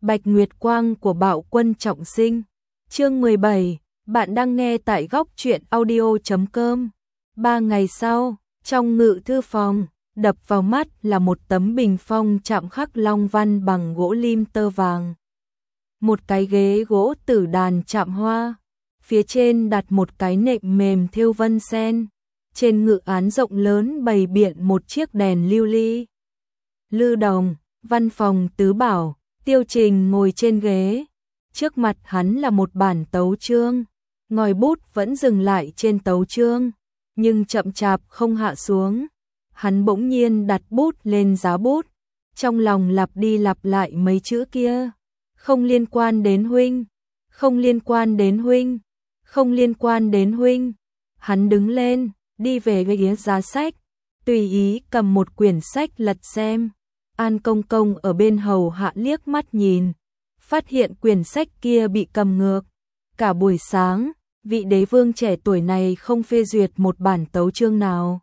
Bạch Nguyệt Quang của Bạo Quân Trọng Sinh. Chương 17, bạn đang nghe tại góc truyện audio.com. 3 ngày sau, trong ngự thư phòng, đập vào mắt là một tấm bình phong chạm khắc long văn bằng gỗ lim tơ vàng. Một cái ghế gỗ tử đàn chạm hoa, phía trên đặt một cái nệm mềm thêu vân sen. Trên ngự án rộng lớn bày biện một chiếc đèn lưu ly. Lư Đồng, văn phòng tứ bảo, Tiêu Trình ngồi trên ghế. Trước mặt hắn là một bản tấu chương, ngòi bút vẫn dừng lại trên tấu chương, nhưng chậm chạp không hạ xuống. Hắn bỗng nhiên đặt bút lên giá bút, trong lòng lặp đi lặp lại mấy chữ kia. Không liên quan đến huynh, không liên quan đến huynh, không liên quan đến huynh. Hắn đứng lên, đi về ghế giá sách, tùy ý cầm một quyển sách lật xem. An Công Công ở bên hầu hạ liếc mắt nhìn, phát hiện quyển sách kia bị cầm ngược. Cả buổi sáng, vị đế vương trẻ tuổi này không phê duyệt một bản tấu chương nào.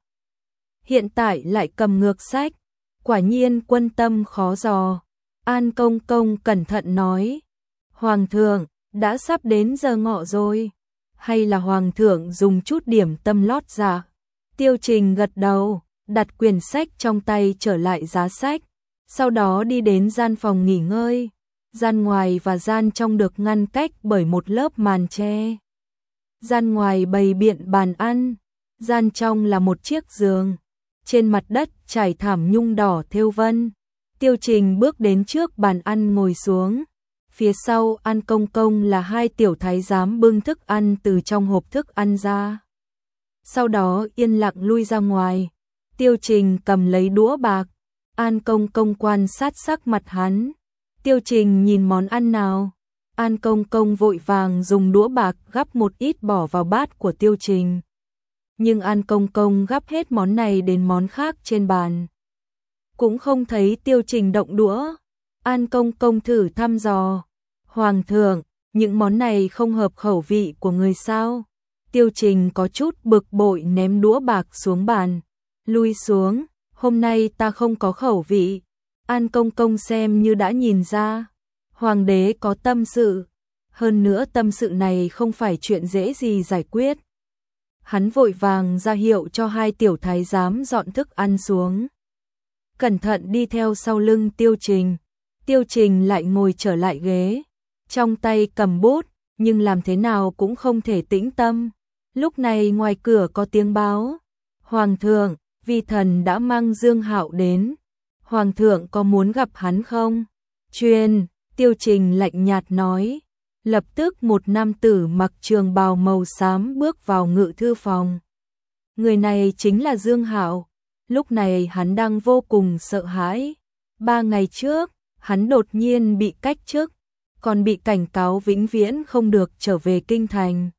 Hiện tại lại cầm ngược sách, quả nhiên quân tâm khó dò. An Công Công cẩn thận nói, Hoàng thượng, đã sắp đến giờ ngọ rồi, hay là Hoàng thượng dùng chút điểm tâm lót dạ? Tiêu Trình gật đầu, đặt quyển sách trong tay trở lại giá sách, sau đó đi đến gian phòng nghỉ ngơi. Gian ngoài và gian trong được ngăn cách bởi một lớp màn tre. Gian ngoài bày biện bàn ăn, gian trong là một chiếc giường, trên mặt đất trải thảm nhung đỏ thêu vân. Tiêu Trình bước đến trước bàn ăn ngồi xuống, phía sau An Công Công là hai tiểu thái giám bưng thức ăn từ trong hộp thức ăn ra. Sau đó yên lặng lui ra ngoài, Tiêu Trình cầm lấy đũa bạc. An Công Công quan sát sắc mặt hắn. Tiêu Trình nhìn món ăn nào. An Công Công vội vàng dùng đũa bạc gắp một ít bỏ vào bát của Tiêu Trình. Nhưng An Công Công gắp hết món này đến món khác trên bàn, cũng không thấy Tiêu Trình động đũa. An Công Công thử thăm dò, Hoàng thượng, những món này không hợp khẩu vị của người sao? Tiêu Trình có chút bực bội ném đũa bạc xuống bàn, lui xuống. Hôm nay ta không có khẩu vị. An Công Công xem như đã nhìn ra, Hoàng đế có tâm sự, hơn nữa tâm sự này không phải chuyện dễ gì giải quyết. Hắn vội vàng ra hiệu cho hai tiểu thái giám dọn thức ăn xuống, cẩn thận đi theo sau lưng Tiêu Trình. Tiêu Trình lại ngồi trở lại ghế, trong tay cầm bút, nhưng làm thế nào cũng không thể tĩnh tâm. Lúc này ngoài cửa có tiếng báo, Hoàng thượng, vi thần đã mang Dương Hạo đến, Hoàng thượng có muốn gặp hắn không? Truyền. Tiêu Trình lạnh nhạt nói. Lập tức một nam tử mặc trường bào màu xám bước vào ngự thư phòng. Người này chính là Dương Hạo. Lúc này hắn đang vô cùng sợ hãi. 3 ngày trước, hắn đột nhiên bị cách chức, còn bị cảnh cáo vĩnh viễn không được trở về kinh thành.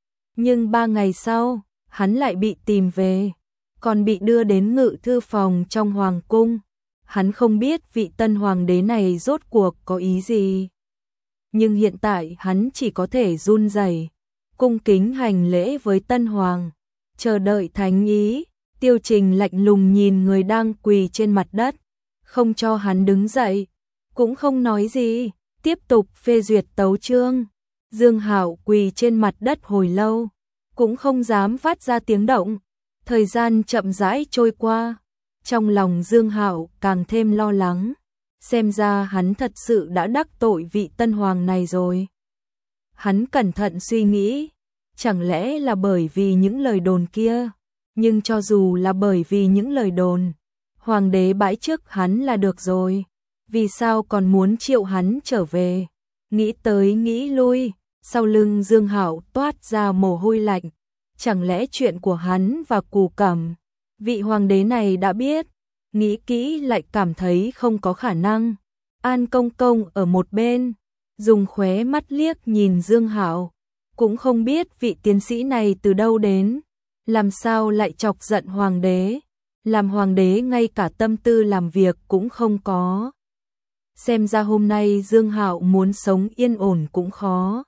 Nhưng 3 ngày sau, hắn lại bị tìm về, còn bị đưa đến ngự thư phòng trong hoàng cung. Hắn không biết vị tân hoàng đế này rốt cuộc có ý gì. Nhưng hiện tại hắn chỉ có thể run rẩy, cung kính hành lễ với tân hoàng, chờ đợi thánh ý. Tiêu Trình lạnh lùng nhìn người đang quỳ trên mặt đất, không cho hắn đứng dậy, cũng không nói gì, tiếp tục phê duyệt tấu chương. Dương Hạo quỳ trên mặt đất hồi lâu, cũng không dám phát ra tiếng động. Thời gian chậm rãi trôi qua, trong lòng Dương Hạo càng thêm lo lắng, xem ra hắn thật sự đã đắc tội vị tân hoàng này rồi. Hắn cẩn thận suy nghĩ, chẳng lẽ là bởi vì những lời đồn kia? Nhưng cho dù là bởi vì những lời đồn, hoàng đế bãi chức hắn là được rồi, vì sao còn muốn triệu hắn trở về? Nghĩ tới nghĩ lui, sau lưng Dương Hạo toát ra mồ hôi lạnh. Chẳng lẽ chuyện của hắn và Cù Cẩm, vị hoàng đế này đã biết? Nghĩ kỹ lại cảm thấy không có khả năng. An Công Công ở một bên, dùng khóe mắt liếc nhìn Dương Hạo, cũng không biết vị tiến sĩ này từ đâu đến, làm sao lại chọc giận hoàng đế, làm hoàng đế ngay cả tâm tư làm việc cũng không có. Xem ra hôm nay Dương Hạo muốn sống yên ổn cũng khó.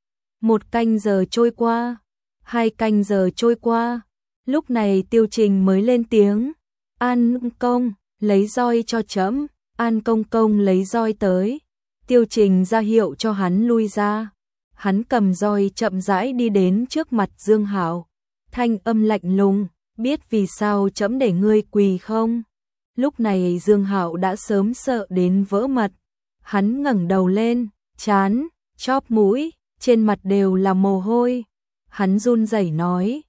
1 canh giờ trôi qua, 2 canh giờ trôi qua, lúc này Tiêu Trình mới lên tiếng. An Công, lấy roi cho trẫm. An Công Công lấy roi tới. Tiêu Trình ra hiệu cho hắn lui ra. Hắn cầm roi chậm rãi đi đến trước mặt Dương Hạo, thanh âm lạnh lùng, biết vì sao trẫm để ngươi quỳ không? Lúc này Dương Hạo đã sớm sợ đến vỡ mật. Hắn ngẩng đầu lên, trán, chóp mũi, trên mặt đều là mồ hôi. Hắn run rẩy nói,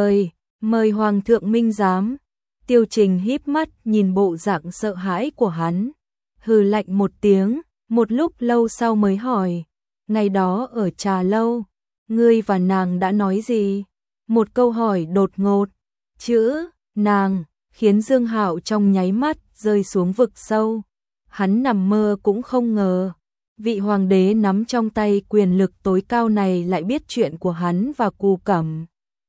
mời Hoàng thượng minh giám. Tiêu Trình híp mắt nhìn bộ dạng sợ hãi của hắn, hừ lạnh một tiếng, một lúc lâu sau mới hỏi, ngày đó ở trà lâu, ngươi và nàng đã nói gì? Một câu hỏi đột ngột, chữ nàng khiến Dương Hạo trong nháy mắt rơi xuống vực sâu. Hắn nằm mơ cũng không ngờ, vị hoàng đế nắm trong tay quyền lực tối cao này lại biết chuyện của hắn và Cù Cẩm.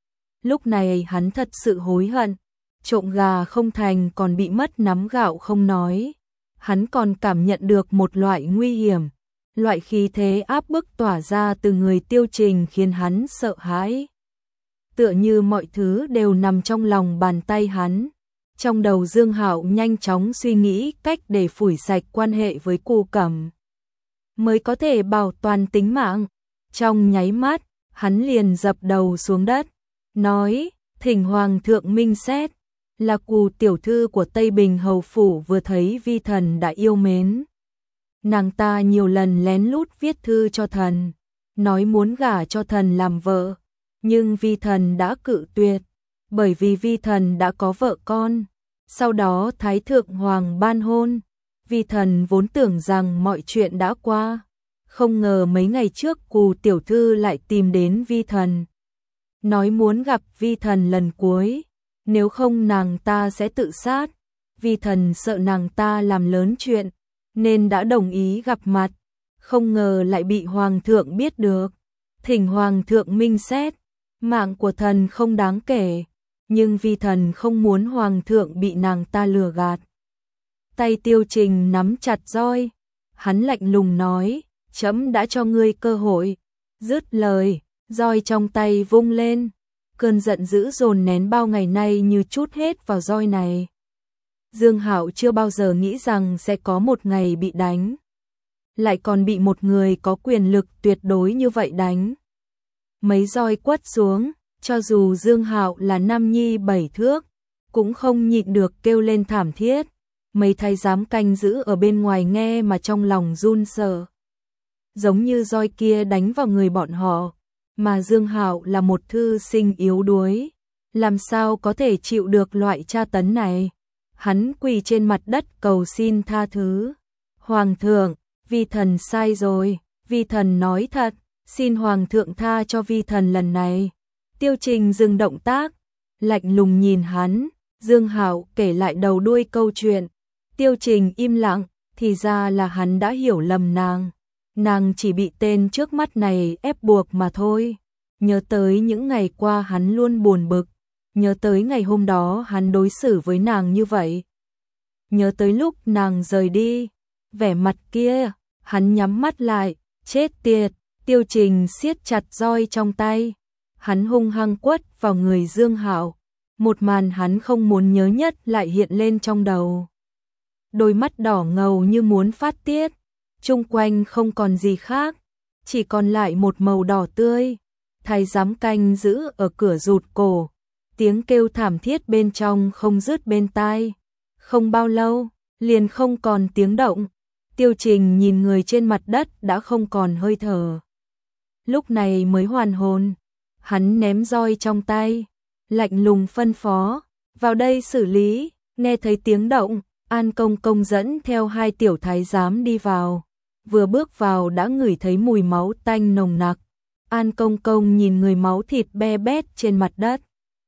Lúc này hắn thật sự hối hận, trộm gà không thành còn bị mất nắm gạo không nói. Hắn còn cảm nhận được một loại nguy hiểm, loại khí thế áp bức tỏa ra từ người Tiêu Trình khiến hắn sợ hãi. Tựa như mọi thứ đều nằm trong lòng bàn tay hắn. Trong đầu Dương Hạo nhanh chóng suy nghĩ cách để phủi sạch quan hệ với Cù Cẩm, mới có thể bảo toàn tính mạng. Trong nháy mắt, hắn liền dập đầu xuống đất, nói, thỉnh Hoàng thượng minh xét, là Cù tiểu thư của Tây Bình hầu phủ vừa thấy vi thần đã yêu mến. Nàng ta nhiều lần lén lút viết thư cho thần, nói muốn gả cho thần làm vợ, nhưng vi thần đã cự tuyệt, bởi vì vi thần đã có vợ con. Sau đó Thái Thượng Hoàng ban hôn, vi thần vốn tưởng rằng mọi chuyện đã qua, không ngờ mấy ngày trước Cù tiểu thư lại tìm đến vi thần, nói muốn gặp vi thần lần cuối, nếu không nàng ta sẽ tự sát. Vi thần sợ nàng ta làm lớn chuyện, nên đã đồng ý gặp mặt, không ngờ lại bị Hoàng thượng biết được. Thỉnh Hoàng thượng minh xét, mạng của thần không đáng kể, nhưng vi thần không muốn Hoàng thượng bị nàng ta lừa gạt. Tay Tiêu Trình nắm chặt roi, hắn lạnh lùng nói, trẫm đã cho ngươi cơ hội. Dứt lời, roi trong tay vung lên, cơn giận dữ dồn nén bao ngày nay như trút hết vào roi này. Dương Hạo chưa bao giờ nghĩ rằng sẽ có một ngày bị đánh, lại còn bị một người có quyền lực tuyệt đối như vậy đánh. Mấy roi quất xuống, cho dù Dương Hạo là nam nhi 7 thước, cũng không nhịn được kêu lên thảm thiết. Mấy thái giám canh giữ ở bên ngoài nghe mà trong lòng run sợ. Giống như roi kia đánh vào người bọn họ, mà Dương Hạo là một thư sinh yếu đuối, làm sao có thể chịu được loại tra tấn này. Hắn quỳ trên mặt đất cầu xin tha thứ. Hoàng thượng, vi thần sai rồi, vi thần nói thật, xin Hoàng thượng tha cho vi thần lần này. Tiêu Trình dừng động tác, lạnh lùng nhìn hắn. Dương Hạo kể lại đầu đuôi câu chuyện. Tiêu Trình im lặng, thì ra là hắn đã hiểu lầm nàng. Nàng chỉ bị tên trước mắt này ép buộc mà thôi. Nhớ tới những ngày qua hắn luôn buồn bực, nhớ tới ngày hôm đó hắn đối xử với nàng như vậy, nhớ tới lúc nàng rời đi, vẻ mặt kia, hắn nhắm mắt lại, chết tiệt. Tiêu Trình siết chặt roi trong tay, hắn hung hăng quất vào người Dương Hạo. Một màn hắn không muốn nhớ nhất lại hiện lên trong đầu. Đôi mắt đỏ ngầu như muốn phát tiết, chung quanh không còn gì khác, chỉ còn lại một màu đỏ tươi. Thái giám canh giữ ở cửa rụt cổ, tiếng kêu thảm thiết bên trong không dứt bên tai. Không bao lâu, liền không còn tiếng động. Tiêu Trình nhìn người trên mặt đất đã không còn hơi thở, lúc này mới hoàn hồn. Hắn ném roi trong tay, lạnh lùng phân phó, vào đây xử lý. Nghe thấy tiếng động, An Công Công dẫn theo 2 tiểu thái giám đi vào, vừa bước vào đã ngửi thấy mùi máu tanh nồng nặc. An Công Công nhìn người máu thịt be bét trên mặt đất,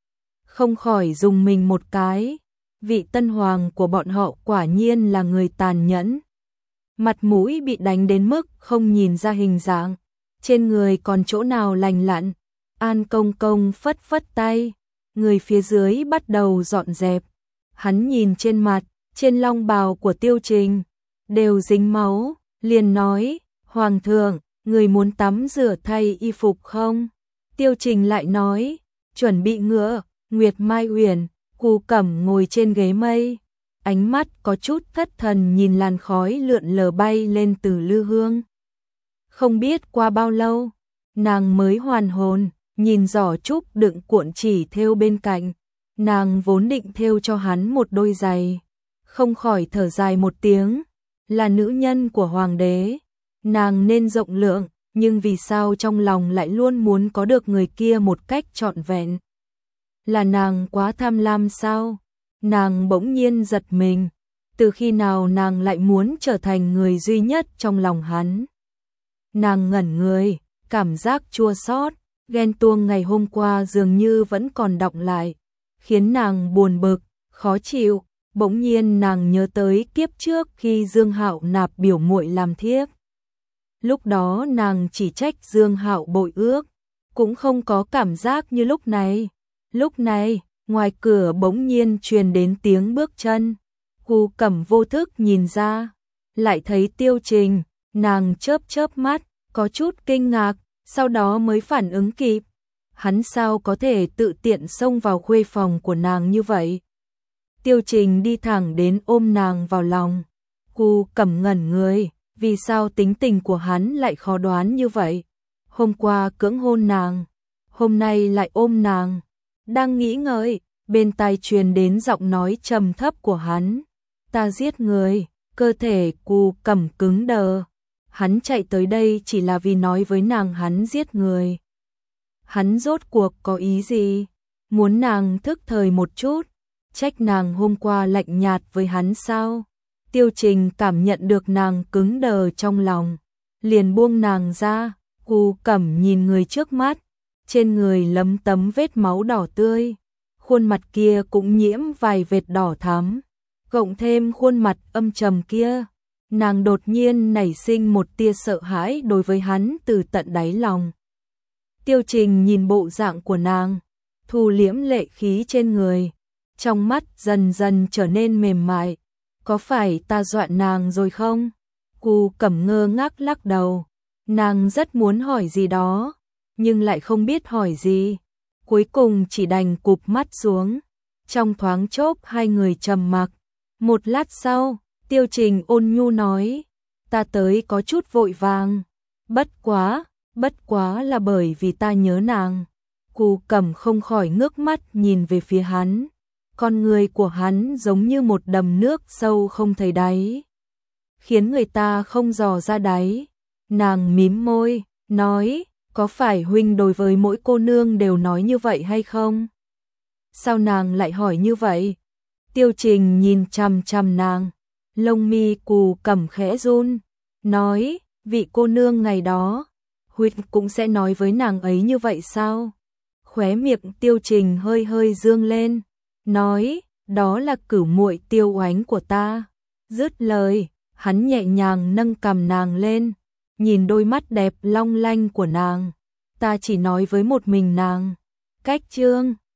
không khỏi rùng mình một cái. Vị tân hoàng của bọn họ quả nhiên là người tàn nhẫn. Mặt mũi bị đánh đến mức không nhìn ra hình dạng, trên người còn chỗ nào lành lặn. An Công Công phất phất tay, người phía dưới bắt đầu dọn dẹp. Hắn nhìn trên mặt, trên long bào của Tiêu Trình đều dính máu, liền nói, Hoàng thượng, người muốn tắm rửa thay y phục không? Tiêu Trình lại nói, chuẩn bị ngựa. Nguyệt Mai Uyển, Cù Cẩm ngồi trên ghế mây, ánh mắt có chút thất thần nhìn làn khói lượn lờ bay lên từ lư hương. Không biết qua bao lâu, nàng mới hoàn hồn, nhìn giỏ trúc đựng cuộn chỉ thêu bên cạnh, nàng vốn định thêu cho hắn một đôi giày, không khỏi thở dài một tiếng, là nữ nhân của hoàng đế, nàng nên rộng lượng, nhưng vì sao trong lòng lại luôn muốn có được người kia một cách trọn vẹn? Là nàng quá tham lam sao? Nàng bỗng nhiên giật mình, từ khi nào nàng lại muốn trở thành người duy nhất trong lòng hắn? Nàng ngẩn người, cảm giác chua xót, ghen tuông ngày hôm qua dường như vẫn còn đọng lại, khiến nàng buồn bực, khó chịu. Bỗng nhiên nàng nhớ tới kiếp trước khi Dương Hạo nạp biểu muội làm thiếp. Lúc đó nàng chỉ trách Dương Hạo bội ước, cũng không có cảm giác như lúc này. Lúc này, ngoài cửa bỗng nhiên truyền đến tiếng bước chân. Cu Cẩm vô thức nhìn ra, lại thấy Tiêu Trình, nàng chớp chớp mắt, có chút kinh ngạc, sau đó mới phản ứng kịp. Hắn sao có thể tự tiện xông vào khuê phòng của nàng như vậy? Tiêu Trình đi thẳng đến ôm nàng vào lòng. Cu Cẩm ngẩn người, vì sao tính tình của hắn lại khó đoán như vậy? Hôm qua cưỡng hôn nàng, hôm nay lại ôm nàng. Đang nghĩ ngợi, bên tai truyền đến giọng nói trầm thấp của hắn. Ta giết người, cơ thể Cu Cẩm cứng đờ. Hắn chạy tới đây chỉ là vì nói với nàng hắn giết người. Hắn rốt cuộc có ý gì? Muốn nàng thức thời một chút? Trách nàng hôm qua lạnh nhạt với hắn sao? Tiêu Trình cảm nhận được nàng cứng đờ trong lòng, liền buông nàng ra. Cu Cẩm nhìn người trước mắt, trên người lấm tấm vết máu đỏ tươi, khuôn mặt kia cũng nhiễm vài vệt đỏ thắm, cộng thêm khuôn mặt âm trầm kia, nàng đột nhiên nảy sinh một tia sợ hãi đối với hắn từ tận đáy lòng. Tiêu Trình nhìn bộ dạng của nàng, thu liễm lệ khí trên người, trong mắt dần dần trở nên mềm mại. Có phải ta dọa nàng rồi không? Cu Cẩm ngơ ngác lắc đầu, nàng rất muốn hỏi gì đó, nhưng lại không biết hỏi gì. Cuối cùng chỉ đành cụp mắt xuống. Trong thoáng chốc hai người trầm mặc. Một lát sau, Tiêu Trình ôn nhu nói, ta tới có chút vội vàng. Bất quá là bởi vì ta nhớ nàng. Cu Cẩm không khỏi ngước mắt nhìn về phía hắn. Con người của hắn giống như một đầm nước sâu không thấy đáy, khiến người ta không dò ra đáy. Nàng mím môi, nói, có phải huynh đối với mỗi cô nương đều nói như vậy hay không? Sao nàng lại hỏi như vậy? Tiêu Trình nhìn chằm chằm nàng, lông mi Cu Cẩm khẽ run, nói, vị cô nương ngày đó, huynh cũng sẽ nói với nàng ấy như vậy sao? Khóe miệng Tiêu Trình hơi hơi dương lên, nói, đó là cửu muội Tiêu Oánh của ta. Dứt lời, hắn nhẹ nhàng nâng cằm nàng lên, nhìn đôi mắt đẹp long lanh của nàng. Ta chỉ nói với một mình nàng. Cách chương